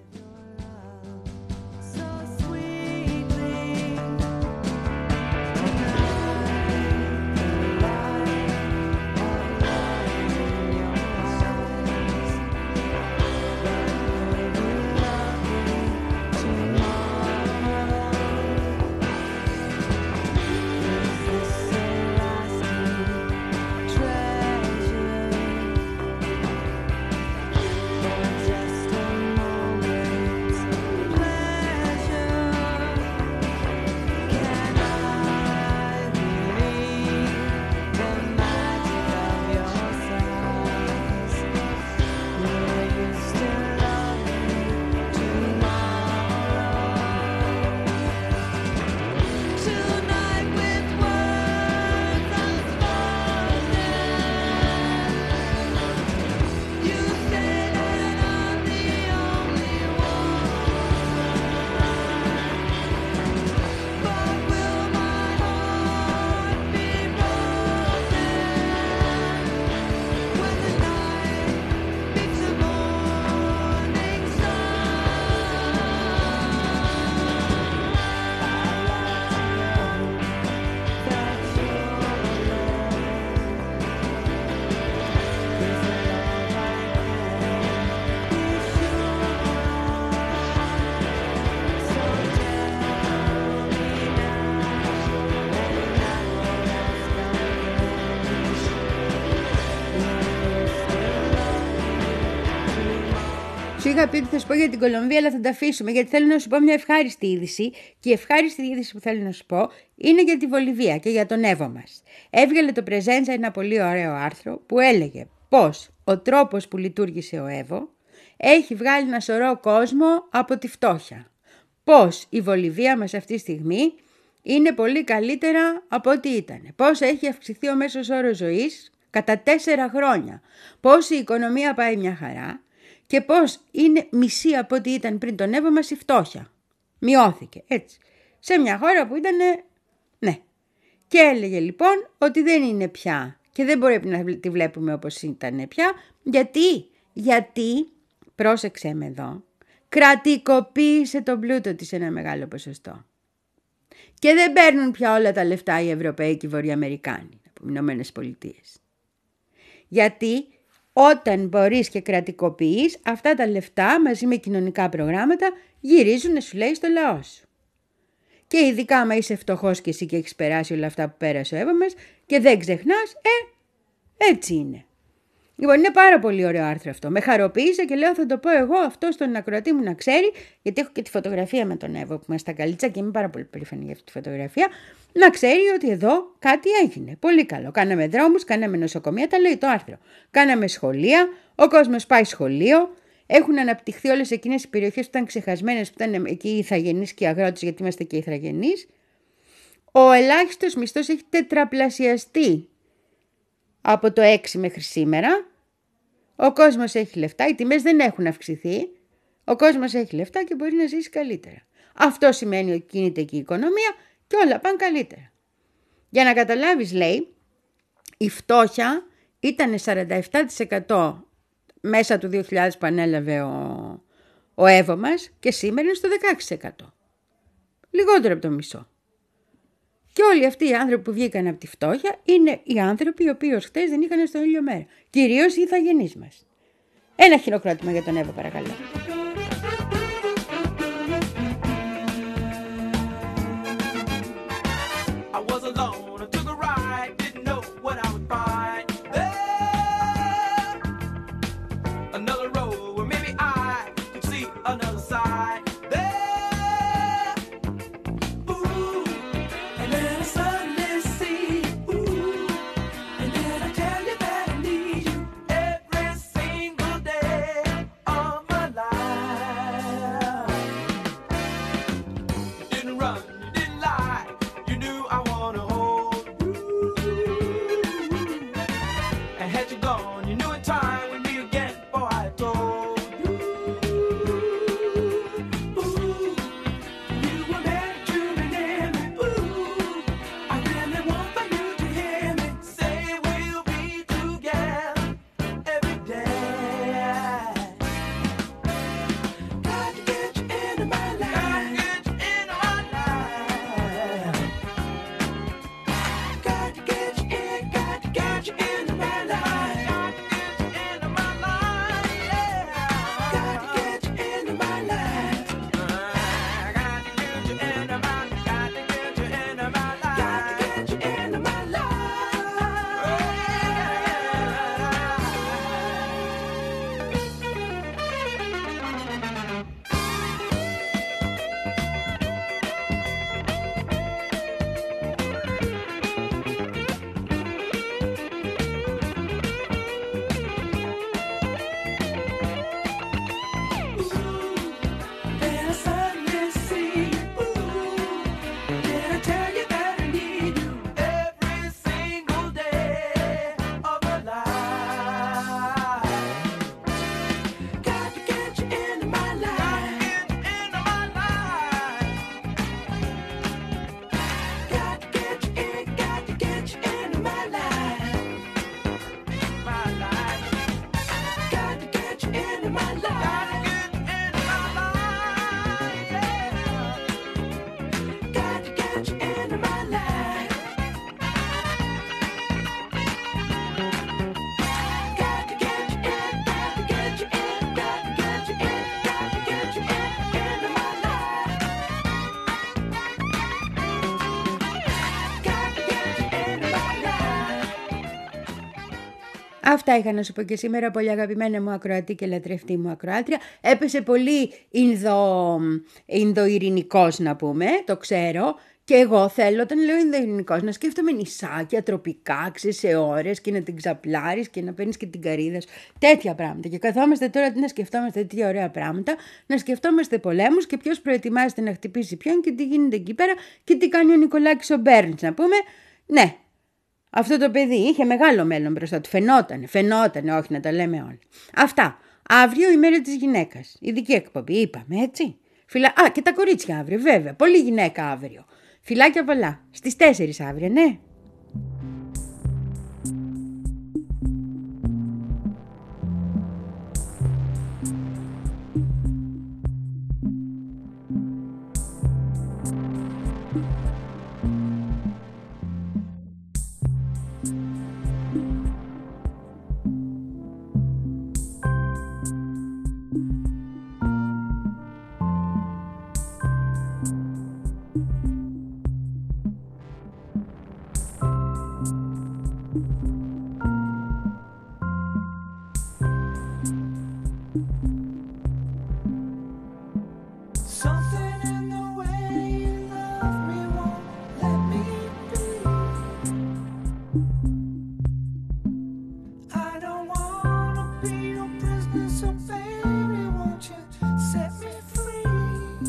Σου είχα πει ότι θα σου πω για την Κολομβία, αλλά θα τα αφήσουμε γιατί θέλω να σου πω μια ευχάριστη είδηση. Και η ευχάριστη είδηση που θέλω να σου πω είναι για τη Βολιβία και για τον Εύω μας. Έβγαλε το Πρεζέντζα ένα πολύ ωραίο άρθρο που έλεγε πως ο τρόπος που λειτουργήσε ο Εύω έχει βγάλει ένα σωρό κόσμο από τη φτώχεια. Πως η Βολιβία μας αυτή τη στιγμή είναι πολύ καλύτερα από ό,τι ήταν. Πως έχει αυξηθεί ο μέσος όρος ζωής κατά τέσσερα χρόνια. Πως η οικονομία πάει μια χαρά. Και πώς είναι μισή από ό,τι ήταν πριν τον Εύω μας η φτώχεια. Μειώθηκε, έτσι. Σε μια χώρα που ήταν, ναι. Και έλεγε λοιπόν ότι δεν είναι πια και δεν μπορεί να τη βλέπουμε όπως ήταν πια. Γιατί, γιατί, πρόσεξε με εδώ, κρατικοποίησε τον πλούτο της σε ένα μεγάλο ποσοστό. Και δεν παίρνουν πια όλα τα λεφτά οι Ευρωπαίοι και οι Βορειοαμερικάνοι από Ηνωμένες Πολιτείες. Γιατί όταν μπορείς και κρατικοποιείς, αυτά τα λεφτά μαζί με κοινωνικά προγράμματα γυρίζουν, σου λέει, στο λαό σου. Και ειδικά άμα είσαι φτωχός και εσύ και έχεις περάσει όλα αυτά που πέρασε ο Εύω μας και δεν ξεχνάς, ε, έτσι είναι. Λοιπόν, είναι πάρα πολύ ωραίο άρθρο αυτό. Με χαροποίησε και λέω θα το πω εγώ αυτό στον ακροατή μου να ξέρει, γιατί έχω και τη φωτογραφία με τον Εύω που είμαστε στα Καλίτσα και είμαι πάρα πολύ περήφανη για αυτή τη φωτογραφία, να ξέρει ότι εδώ κάτι έγινε. Πολύ καλό. Κάναμε δρόμους, κάναμε νοσοκομεία, τα λέει το άρθρο. Κάναμε σχολεία, ο κόσμος πάει σχολείο, έχουν αναπτυχθεί όλες εκείνες οι περιοχές που ήταν ξεχασμένες, που ήταν εκεί οι ηθαγενείς και οι αγρότες, γιατί είμαστε και ηθαγενείς. Ο ελάχιστος μισθός έχει τετραπλασιαστεί από το έξι μέχρι σήμερα. Ο κόσμος έχει λεφτά, οι τιμές δεν έχουν αυξηθεί. Ο κόσμος έχει λεφτά και μπορεί να ζήσει καλύτερα. Αυτό σημαίνει ότι κινείται και η οικονομία και όλα πάνε καλύτερα. Για να καταλάβεις, λέει, η φτώχεια ήταν σαράντα επτά τοις εκατό μέσα του δύο χιλιάδες που ανέλαβε ο, ο Εύω μας και σήμερα είναι στο δεκαέξι τοις εκατό. Λιγότερο από το μισό. Και όλοι αυτοί οι άνθρωποι που βγήκαν από τη φτώχεια είναι οι άνθρωποι οι οποίοι ως χτες δεν είχαν στον ήλιο μέρα. Κυρίως οι ηθαγενείς μας. Ένα χειροκρότημα για τον Εύω, παρακαλώ. had you gone, you knew in time we'd meet again. Oh, I told you, ooh, you were meant to be near me. Ooh, I really want for you to hear me say we'll be together every day. Got to get you into my life. Got to get you in, got to get you into my life. Got to get you into my life. Got to get you into my life. Got to get you into my life. Got to get you into my Then I suddenly see you. Ooh, did I tell you that I need you every single day of my life? Got to get you into my life. Got to get you in, got to get you into my life. My life. Got to get you into my life. Got to get you into my life. Got to get you in, got to get you in, got to get you in, got to get you in, into my life. Got to get you into my life. Αυτά είχα να σου πω και σήμερα, πολύ αγαπημένα μου ακροατή και λατρευτή μου ακροάτρια. Έπεσε πολύ Ινδο, Ινδοειρηνικός να πούμε, το ξέρω. Και εγώ θέλω, όταν λέω Ινδοειρηνικός, να σκέφτομαι νησάκια, τροπικά, ξέρεις, σε ώρες και να την ξαπλάρεις και να παίρνεις και την καρύδα σου. Τέτοια πράγματα. Και καθόμαστε τώρα να σκεφτόμαστε τέτοια ωραία πράγματα, να σκεφτόμαστε πολέμους και ποιος προετοιμάζεται να χτυπήσει ποιον και τι γίνεται εκεί πέρα και τι κάνει ο Νικολάκης ο Μπέρνς, να πούμε. Ναι. Αυτό το παιδί είχε μεγάλο μέλλον μπροστά του. Φαινότανε, φαινότανε, όχι να τα λέμε όλοι. Αυτά. Αύριο η μέρα της γυναίκας. Ειδική εκπομπή, είπαμε, έτσι. Φιλα... Α, και τα κορίτσια αύριο, βέβαια. Πολύ γυναίκα αύριο. Φιλάκια πολλά. Στις τέσσερις αύριο, ναι. Something in the way you love me won't let me be. I don't wanna be your prisoner, so baby, won't you set me free?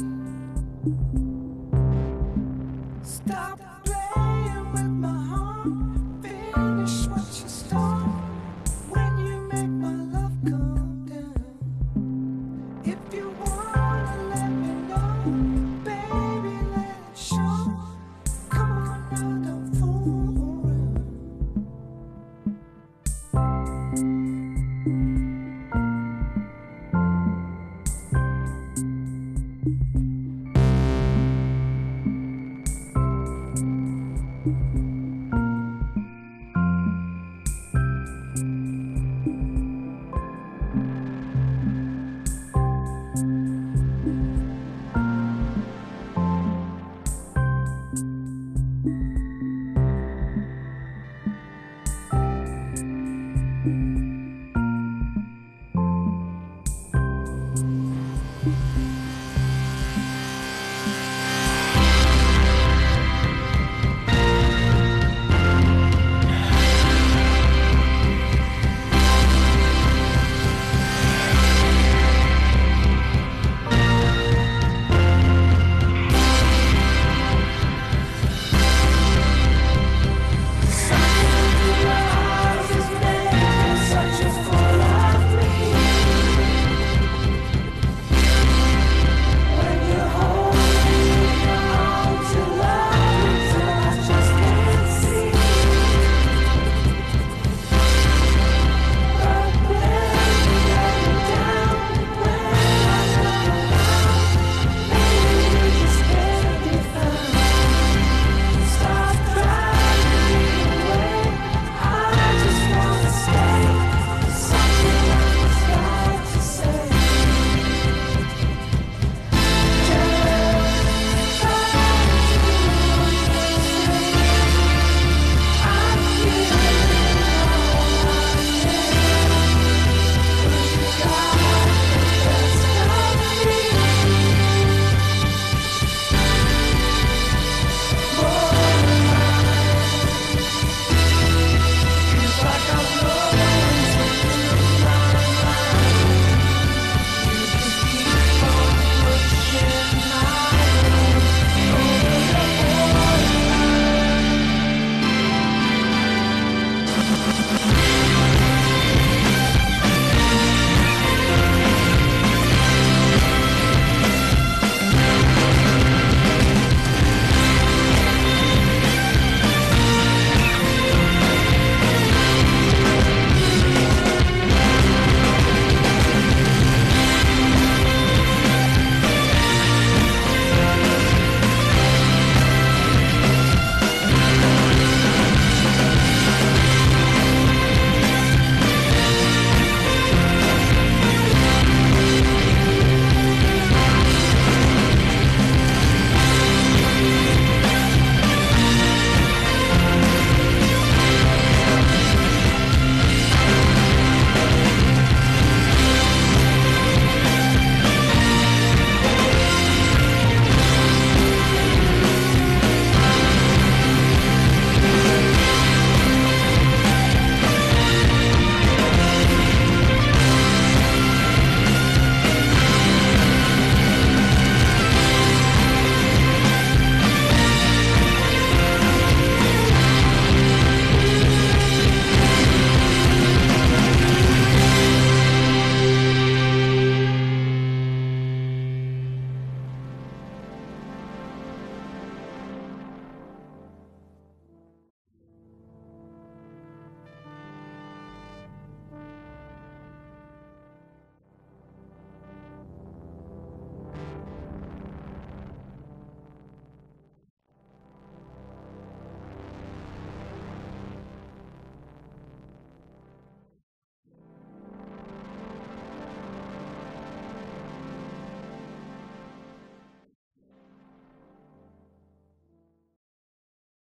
Stop playing with my heart, finish what you start. When you make my love come down, if you wanna let me know, baby, let it show. Come on now, don't fool around.